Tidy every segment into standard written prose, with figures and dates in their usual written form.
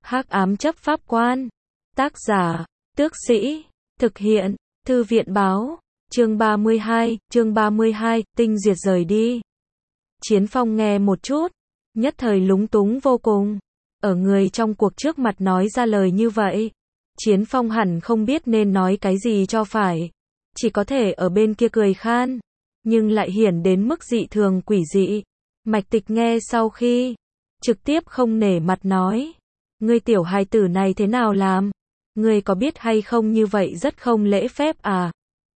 Hắc ám chấp pháp quan. Tác giả, Tước Sĩ. Thực hiện, Thư viện báo. Chương 32, Tinh Duyệt rời đi. Chiến Phong nghe một chút, nhất thời lúng túng vô cùng. Ở người trong cuộc trước mặt nói ra lời như vậy, Chiến Phong hẳn không biết nên nói cái gì cho phải. Chỉ có thể ở bên kia cười khan, nhưng lại hiển đến mức dị thường quỷ dị. Mạch Tịch nghe sau khi, trực tiếp không nể mặt nói. Ngươi tiểu hài tử này thế nào làm? Ngươi có biết hay không như vậy rất không lễ phép à?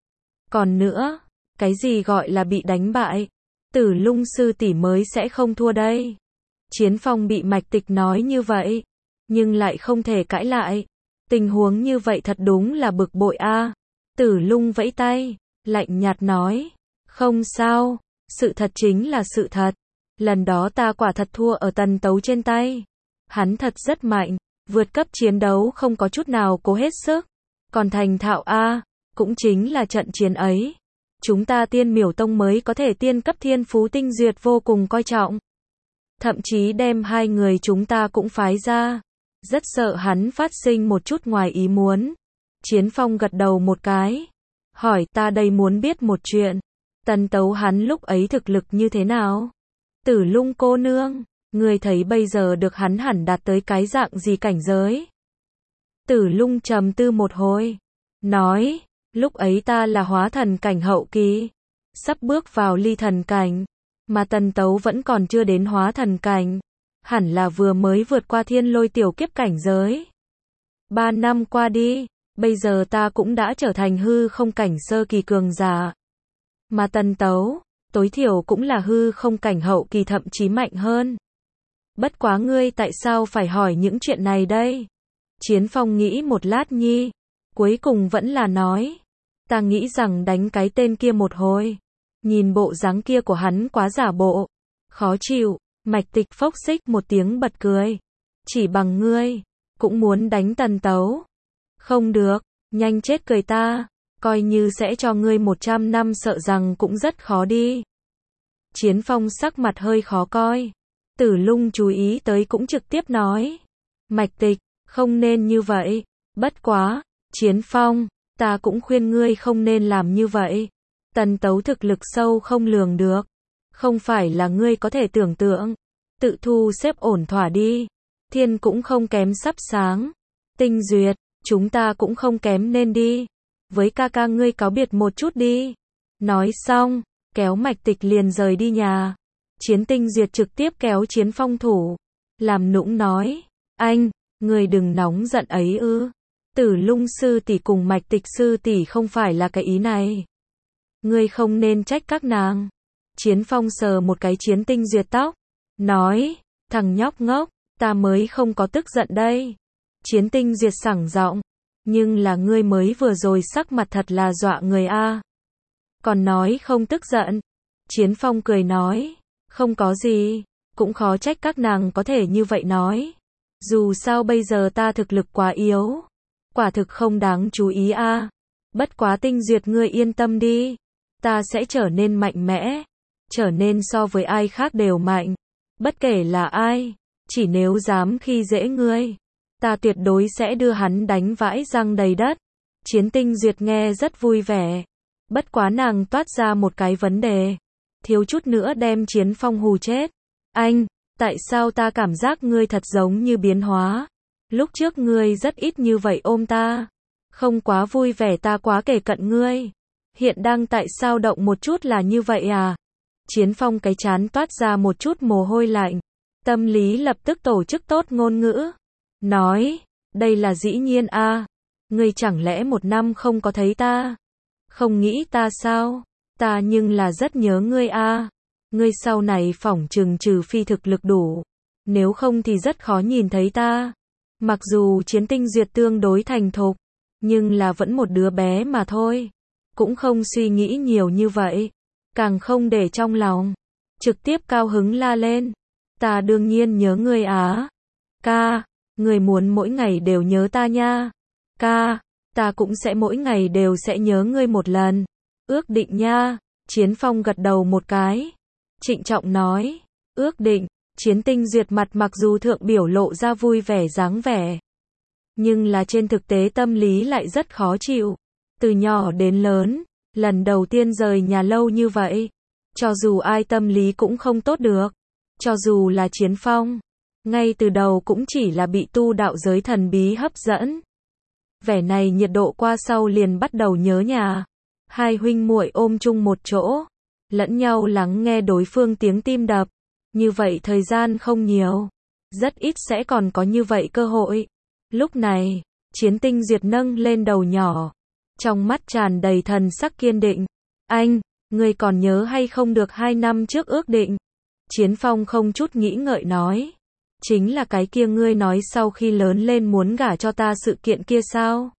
Còn nữa, cái gì gọi là bị đánh bại? Tử Lung sư tỷ mới sẽ không thua đây. Chiến Phong bị Mạch Tịch nói như vậy, nhưng lại không thể cãi lại. Tình huống như vậy thật đúng là bực bội a. Tử Lung vẫy tay, lạnh nhạt nói, không sao, sự thật chính là sự thật. Lần đó ta quả thật thua ở Tần Tấu trên tay. Hắn thật rất mạnh, vượt cấp chiến đấu không có chút nào cố hết sức. Còn thành thạo a, cũng chính là trận chiến ấy. Chúng ta Tiên Miểu Tông mới có thể tiên cấp thiên phú Tinh Duyệt vô cùng coi trọng. Thậm chí đem hai người chúng ta cũng phái ra. Rất sợ hắn phát sinh một chút ngoài ý muốn. Chiến Phong gật đầu một cái. Hỏi ta đây muốn biết một chuyện. Tần Tấu hắn lúc ấy thực lực như thế nào? Tử Lung cô nương, người thấy bây giờ được hắn hẳn đạt tới cái dạng gì cảnh giới? Tử Lung trầm tư một hồi. Nói, lúc ấy ta là hóa thần cảnh hậu kỳ. Sắp bước vào ly thần cảnh. Mà Tần Tấu vẫn còn chưa đến hóa thần cảnh. Hẳn là vừa mới vượt qua thiên lôi tiểu kiếp cảnh giới. 3 năm qua đi, bây giờ ta cũng đã trở thành hư không cảnh sơ kỳ cường giả. Mà Tần Tấu, tối thiểu cũng là hư không cảnh hậu kỳ thậm chí mạnh hơn. Bất quá ngươi tại sao phải hỏi những chuyện này đây? Chiến Phong nghĩ một lát nhi, cuối cùng vẫn là nói. Ta nghĩ rằng đánh cái tên kia một hồi. Nhìn bộ dáng kia của hắn quá giả bộ. Khó chịu. Mạch Tịch phốc xích một tiếng bật cười. Chỉ bằng ngươi, cũng muốn đánh Tần Tấu. Không được, nhanh chết cười ta. Coi như sẽ cho ngươi 100 năm sợ rằng cũng rất khó đi. Chiến Phong sắc mặt hơi khó coi. Tử Lung chú ý tới cũng trực tiếp nói. Mạch Tịch, không nên như vậy. Bất quá, Chiến Phong, ta cũng khuyên ngươi không nên làm như vậy. Tần Tấu thực lực sâu không lường được. Không phải là ngươi có thể tưởng tượng. Tự thu xếp ổn thỏa đi. Thiên cũng không kém sắp sáng. Tinh Duyệt, chúng ta cũng không kém nên đi. Với ca ca ngươi cáo biệt một chút đi. Nói xong, kéo Mạch Tịch liền rời đi nhà. Chiến Tinh Duyệt trực tiếp kéo Chiến Phong thủ. Làm nũng nói. Anh, ngươi đừng nóng giận ấy ư. Tử Lung sư tỷ cùng Mạch Tịch sư tỷ không phải là cái ý này. Ngươi không nên trách các nàng. Chiến Phong sờ một cái Chiến Tinh Duyệt tóc. Nói, thằng nhóc ngốc, ta mới không có tức giận đây. Chiến Tinh Duyệt sảng giọng. Nhưng là ngươi mới vừa rồi sắc mặt thật là dọa người a. Còn nói không tức giận. Chiến Phong cười nói. Không có gì, cũng khó trách các nàng có thể như vậy nói. Dù sao bây giờ ta thực lực quá yếu. Quả thực không đáng chú ý a. Bất quá Tinh Duyệt ngươi yên tâm đi. Ta sẽ trở nên mạnh mẽ. Trở nên so với ai khác đều mạnh. Bất kể là ai, chỉ nếu dám khi dễ ngươi, ta tuyệt đối sẽ đưa hắn đánh vãi răng đầy đất. Chiến Tinh Duyệt nghe rất vui vẻ. Bất quá nàng toát ra một cái vấn đề. Thiếu chút nữa đem Chiến Phong hù chết. Anh, tại sao ta cảm giác ngươi thật giống như biến hóa? Lúc trước ngươi rất ít như vậy ôm ta. Không quá vui vẻ ta quá kể cận ngươi. Hiện đang tại sao động một chút là như vậy à? Chiến Phong cái trán toát ra một chút mồ hôi lạnh. Tâm lý lập tức tổ chức tốt ngôn ngữ. Nói, đây là dĩ nhiên a. Ngươi chẳng lẽ 1 năm không có thấy ta? Không nghĩ ta sao? Ta nhưng là rất nhớ ngươi a. Ngươi sau này phỏng chừng trừ phi thực lực đủ. Nếu không thì rất khó nhìn thấy ta. Mặc dù Chiến Tinh Duyệt tương đối thành thục, nhưng là vẫn một đứa bé mà thôi. Cũng không suy nghĩ nhiều như vậy. Càng không để trong lòng. Trực tiếp cao hứng la lên. Ta đương nhiên nhớ ngươi á. Ca, ngươi muốn mỗi ngày đều nhớ ta nha. Ca, ta cũng sẽ mỗi ngày đều sẽ nhớ ngươi một lần. Ước định nha. Chiến Phong gật đầu một cái. Trịnh trọng nói. Ước định. Chiến Tinh Duyệt mặt mặc dù thượng biểu lộ ra vui vẻ dáng vẻ, nhưng là trên thực tế tâm lý lại rất khó chịu. Từ nhỏ đến lớn, lần đầu tiên rời nhà lâu như vậy, cho dù ai tâm lý cũng không tốt được. Cho dù là Chiến Phong, ngay từ đầu cũng chỉ là bị tu đạo giới thần bí hấp dẫn. Vẻ này nhiệt độ qua sau liền bắt đầu nhớ nhà. Hai huynh muội ôm chung một chỗ, lẫn nhau lắng nghe đối phương tiếng tim đập. Như vậy thời gian không nhiều, rất ít sẽ còn có như vậy cơ hội. Lúc này, Chiến Tinh Duyệt nâng lên đầu nhỏ, trong mắt tràn đầy thần sắc kiên định. Anh, ngươi còn nhớ hay không được 2 năm trước ước định? Chiến Phong không chút nghĩ ngợi nói. Chính là cái kia ngươi nói sau khi lớn lên muốn gả cho ta sự kiện kia sao?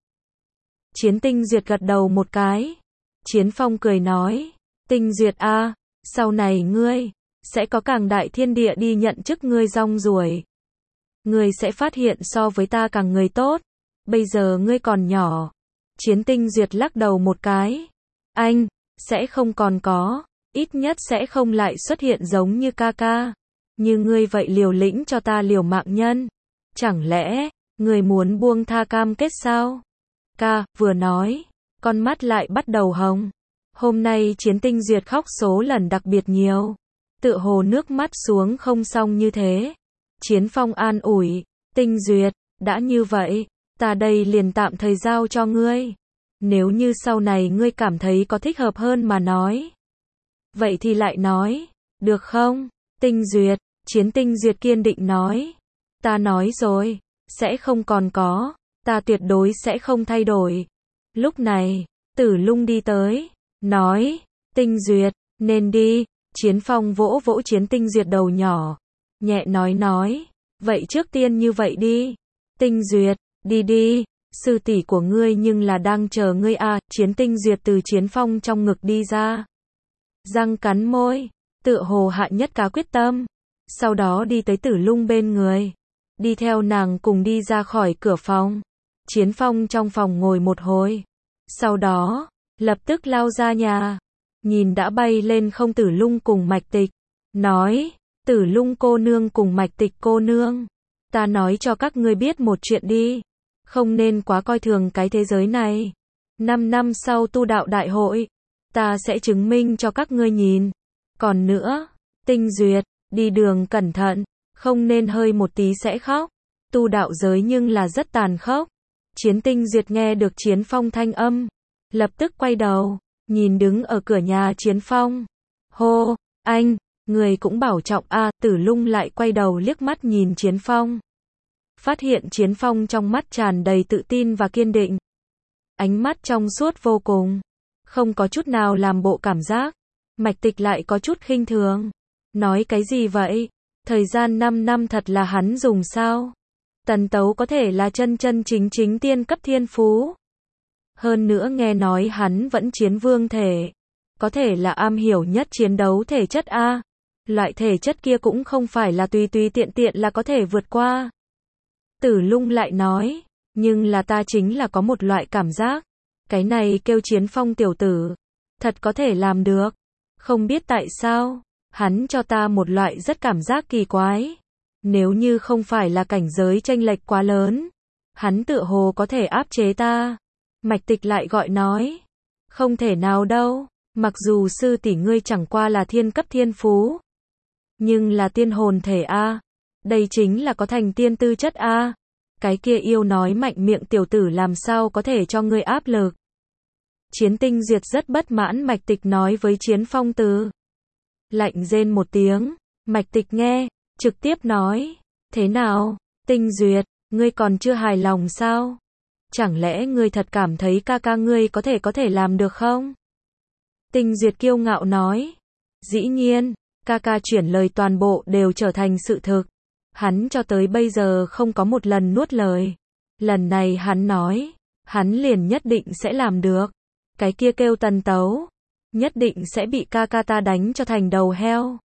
Chiến Tinh Duyệt gật đầu một cái. Chiến Phong cười nói. Tinh Duyệt a, sau này ngươi sẽ có càng đại thiên địa đi nhận chức ngươi rong ruổi. Ngươi sẽ phát hiện so với ta càng người tốt. Bây giờ ngươi còn nhỏ. Chiến Tinh Duyệt lắc đầu một cái. Anh, sẽ không còn có. Ít nhất sẽ không lại xuất hiện giống như ca ca. Như ngươi vậy liều lĩnh cho ta liều mạng nhân. Chẳng lẽ, ngươi muốn buông tha cam kết sao? Ca, vừa nói, con mắt lại bắt đầu hồng. Hôm nay Chiến Tinh Duyệt khóc số lần đặc biệt nhiều. Tựa hồ nước mắt xuống không xong như thế. Chiến Phong an ủi. Tinh Duyệt, đã như vậy, ta đây liền tạm thời giao cho ngươi. Nếu như sau này ngươi cảm thấy có thích hợp hơn mà nói. Vậy thì lại nói, được không? Tinh Duyệt, Chiến Tinh Duyệt kiên định nói. Ta nói rồi, sẽ không còn có, ta tuyệt đối sẽ không thay đổi. Lúc này, Tử Lung đi tới, nói, Tinh Duyệt, nên đi. Chiến Phong vỗ vỗ Chiến Tinh Duyệt đầu nhỏ, nhẹ nói, vậy trước tiên như vậy đi. Tinh Duyệt, đi đi, sư tỷ của ngươi nhưng là đang chờ ngươi à. Chiến Tinh Duyệt từ Chiến Phong trong ngực đi ra, răng cắn môi, tựa hồ hạ nhất cá quyết tâm. Sau đó đi tới Tử Lung bên người, đi theo nàng cùng đi ra khỏi cửa phòng. Chiến Phong trong phòng ngồi một hồi, sau đó, lập tức lao ra nhà, nhìn đã bay lên không Tử Lung cùng Mạch Tịch, nói, Tử Lung cô nương cùng Mạch Tịch cô nương, ta nói cho các ngươi biết một chuyện đi, không nên quá coi thường cái thế giới này. 5 năm sau tu đạo đại hội, ta sẽ chứng minh cho các ngươi nhìn. Còn nữa, Tinh Duyệt, đi đường cẩn thận, không nên hơi một tí sẽ khóc. Tu đạo giới nhưng là rất tàn khốc. Chiến Tinh Duyệt nghe được Chiến Phong thanh âm, lập tức quay đầu, nhìn đứng ở cửa nhà Chiến Phong. Hô, anh, người cũng bảo trọng a. Tử Lung lại quay đầu liếc mắt nhìn Chiến Phong. Phát hiện Chiến Phong trong mắt tràn đầy tự tin và kiên định. Ánh mắt trong suốt vô cùng, không có chút nào làm bộ cảm giác. Mạch Tịch lại có chút khinh thường. Nói cái gì vậy? Thời gian 5 năm thật là hắn dùng sao? Tần Tấu có thể là chân chân chính chính tiên cấp thiên phú. Hơn nữa nghe nói hắn vẫn chiến vương thể. Có thể là am hiểu nhất chiến đấu thể chất A. Loại thể chất kia cũng không phải là tùy tùy tiện tiện là có thể vượt qua. Tử Lung lại nói, nhưng là ta chính là có một loại cảm giác. Cái này kêu Chiến Phong tiểu tử. Thật có thể làm được. Không biết tại sao, hắn cho ta một loại rất cảm giác kỳ quái. Nếu như không phải là cảnh giới chênh lệch quá lớn, hắn tựa hồ có thể áp chế ta. Mạch Tịch lại gọi nói, không thể nào đâu, mặc dù sư tỷ ngươi chẳng qua là thiên cấp thiên phú, nhưng là tiên hồn thể A. Đây chính là có thành tiên tư chất A. Cái kia yêu nói mạnh miệng tiểu tử làm sao có thể cho ngươi áp lực. Chiến Tinh Duyệt rất bất mãn Mạch Tịch nói với Chiến Phong từ. Lạnh rên một tiếng, Mạch Tịch nghe, trực tiếp nói, thế nào, Tinh Duyệt, ngươi còn chưa hài lòng sao? Chẳng lẽ ngươi thật cảm thấy ca ca ngươi có thể làm được không? Tinh Duyệt kiêu ngạo nói, dĩ nhiên, ca ca chuyển lời toàn bộ đều trở thành sự thực. Hắn cho tới bây giờ không có một lần nuốt lời. Lần này hắn nói, hắn liền nhất định sẽ làm được. Cái kia kêu Tần Tấu, nhất định sẽ bị ca ca ta đánh cho thành đầu heo.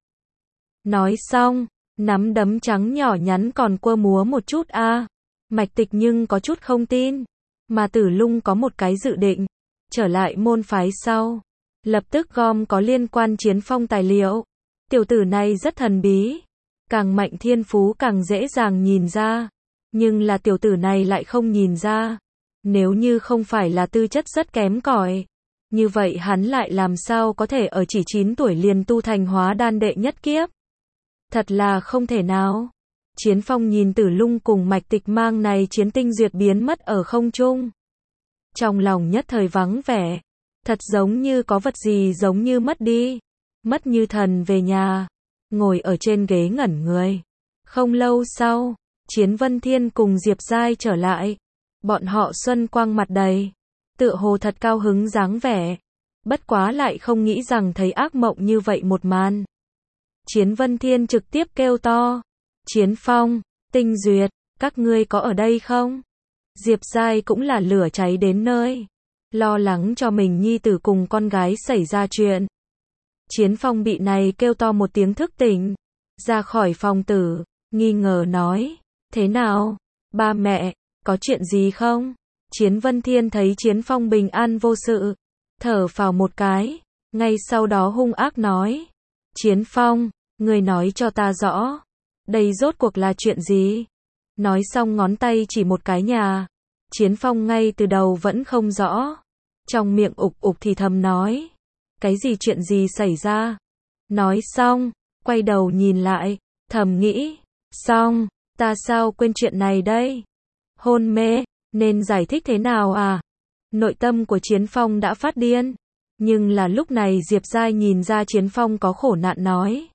Nói xong, nắm đấm trắng nhỏ nhắn còn quơ múa một chút a. Mạch Tịch nhưng có chút không tin, mà Tử Lung có một cái dự định, trở lại môn phái sau, lập tức gom có liên quan Chiến Phong tài liệu. Tiểu tử này rất thần bí, Càng mạnh thiên phú càng dễ dàng nhìn ra. Nhưng là tiểu tử này lại không nhìn ra. Nếu như không phải là tư chất rất kém cỏi, như vậy hắn lại làm sao có thể ở chỉ 9 tuổi liền tu thành hóa đan đệ nhất kiếp. Thật là không thể nào. Chiến Phong nhìn Tử Lung cùng Mạch Tịch mang này chiến tinh duyệt biến mất ở không trung. Trong lòng nhất thời vắng vẻ. Thật giống như có vật gì giống như mất đi. Mất như thần về nhà. Ngồi ở trên ghế ngẩn người. Không lâu sau, Chiến Vân Thiên cùng Diệp Giai trở lại. Bọn họ xuân quang mặt đầy. Tựa hồ thật cao hứng dáng vẻ. Bất quá lại không nghĩ rằng thấy ác mộng như vậy một màn. Chiến Vân Thiên trực tiếp kêu to. Chiến Phong, Tinh Duyệt, các ngươi có ở đây không? Diệp Giai cũng là lửa cháy đến nơi. Lo lắng cho mình nhi tử cùng con gái xảy ra chuyện. Chiến Phong bị này kêu to một tiếng thức tỉnh. Ra khỏi phòng tử, nghi ngờ nói. Thế nào? Ba mẹ, có chuyện gì không? Chiến Vân Thiên thấy Chiến Phong bình an vô sự. Thở phào một cái. Ngay sau đó hung ác nói. Chiến Phong, ngươi nói cho ta rõ. Đây rốt cuộc là chuyện gì? Nói xong ngón tay chỉ một cái nhà. Chiến Phong ngay từ đầu vẫn không rõ. Trong miệng ục ục thì thầm nói. Cái gì chuyện gì xảy ra? Nói xong, quay đầu nhìn lại, thầm nghĩ. Xong, ta sao quên chuyện này đây? Hôn mê, nên giải thích thế nào à? Nội tâm của Chiến Phong đã phát điên. Nhưng là lúc này Diệp Giai nhìn ra Chiến Phong có khổ nạn nói.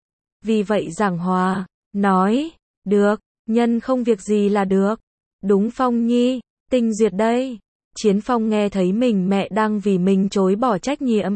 Vì vậy giảng hòa, nói, được, nhân không việc gì là được. Đúng Phong nhi, Tinh Duyệt đây. Chiến Phong nghe thấy mình mẹ đang vì mình chối bỏ trách nhiệm.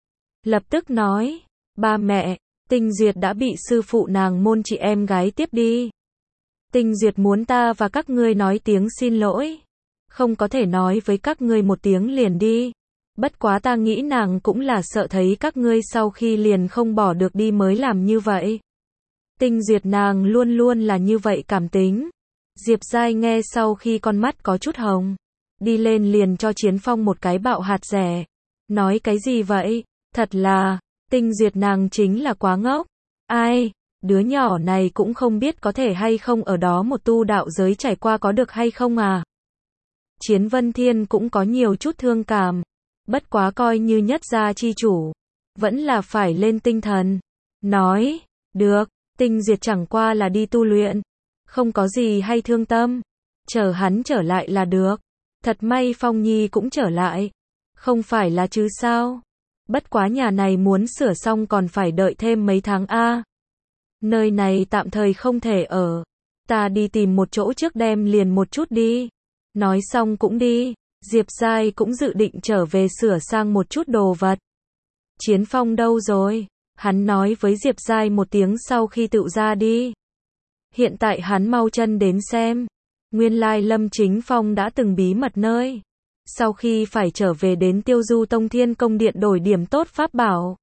Lập tức nói, ba mẹ, Tinh Duyệt đã bị sư phụ nàng môn chị em gái tiếp đi. Tinh Duyệt muốn ta và các ngươi nói tiếng xin lỗi. Không có thể nói với các ngươi một tiếng liền đi. Bất quá ta nghĩ nàng cũng là sợ thấy các ngươi sau khi liền không bỏ được đi mới làm như vậy. Tinh Duyệt nàng luôn luôn là như vậy cảm tính. Diệp Giai nghe sau khi con mắt có chút hồng. Đi lên liền cho Chiến Phong một cái bạo hạt rẻ. Nói cái gì vậy? Thật là, Tinh Duyệt nàng chính là quá ngốc. Ai, đứa nhỏ này cũng không biết có thể hay không ở đó một tu đạo giới trải qua có được hay không à. Chiến Vân Thiên cũng có nhiều chút thương cảm. Bất quá coi như nhất gia chi chủ. Vẫn là phải lên tinh thần. Nói, được, Tinh Duyệt chẳng qua là đi tu luyện. Không có gì hay thương tâm. Chờ hắn trở lại là được. Thật may Phong Nhi cũng trở lại. Không phải là chứ sao. Bất quá nhà này muốn sửa xong còn phải đợi thêm mấy tháng a. Nơi này tạm thời không thể ở. Ta đi tìm một chỗ trước đem liền một chút đi. Nói xong cũng đi. Diệp Giai cũng dự định trở về sửa sang một chút đồ vật. Chiến Phong đâu rồi? Hắn nói với Diệp Giai một tiếng sau khi tự ra đi. Hiện tại hắn mau chân đến xem. Nguyên lai Lâm Chính Phong đã từng bí mật nơi. Sau khi phải trở về đến Tiêu Du Tông Thiên Công Điện đổi điểm tốt pháp bảo.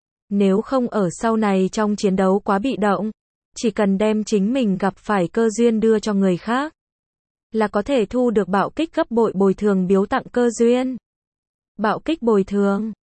Nếu không ở sau này trong chiến đấu quá bị động. Chỉ cần đem chính mình gặp phải cơ duyên đưa cho người khác. Là có thể thu được bạo kích gấp bội bồi thường biếu tặng cơ duyên. Bạo kích bồi thường.